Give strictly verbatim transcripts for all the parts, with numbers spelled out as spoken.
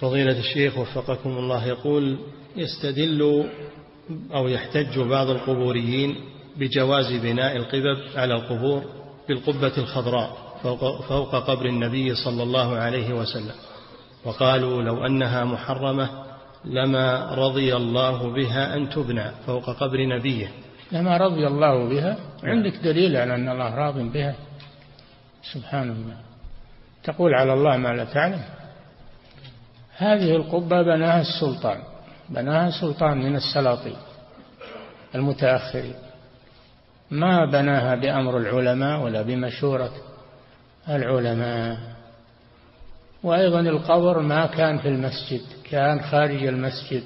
فضيلة الشيخ وفقكم الله، يقول: يستدل أو يحتج بعض القبوريين بجواز بناء القبب على القبور بالقبة الخضراء فوق, فوق قبر النبي صلى الله عليه وسلم، وقالوا لو أنها محرمة لما رضي الله بها أن تبنى فوق قبر نبيه. لما رضي الله بها، عندك دليل على أن الله راض بها؟ سبحان الله، تقول على الله ما لا تعلم. هذه القبة بناها السلطان، بناها سلطان من السلاطين المتأخرين، ما بناها بأمر العلماء ولا بمشورة العلماء. وأيضا القبر ما كان في المسجد، كان خارج المسجد.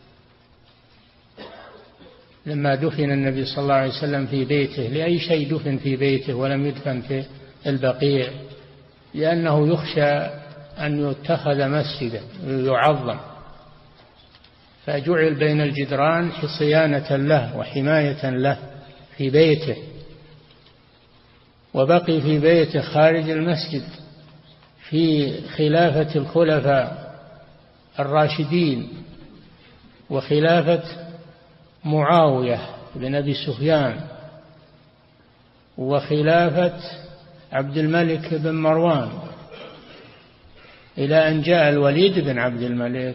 لما دفن النبي صلى الله عليه وسلم في بيته، لأي شيء دفن في بيته ولم يدفن في البقيع؟ لأنه يخشى أن يتخذ مسجدا يعظم، فجعل بين الجدران صيانة له وحماية له في بيته، وبقي في بيته خارج المسجد في خلافة الخلفاء الراشدين وخلافة معاوية بن أبي سفيان وخلافة عبد الملك بن مروان، إلى أن جاء الوليد بن عبد الملك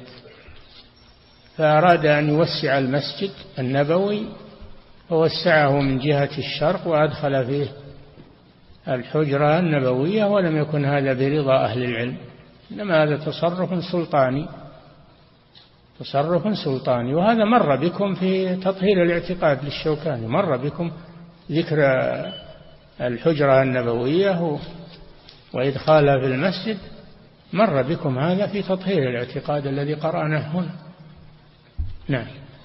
فأراد أن يوسع المسجد النبوي، فوسعه من جهة الشرق وأدخل فيه الحجرة النبوية، ولم يكن هذا برضا أهل العلم، إنما هذا تصرف سلطاني، تصرف سلطاني. وهذا مر بكم في تطهير الاعتقاد للشوكاني، مر بكم ذكر الحجرة النبوية وإدخالها في المسجد، مر بكم هذا في تطهير الاعتقاد الذي قرأناه هنا. نعم.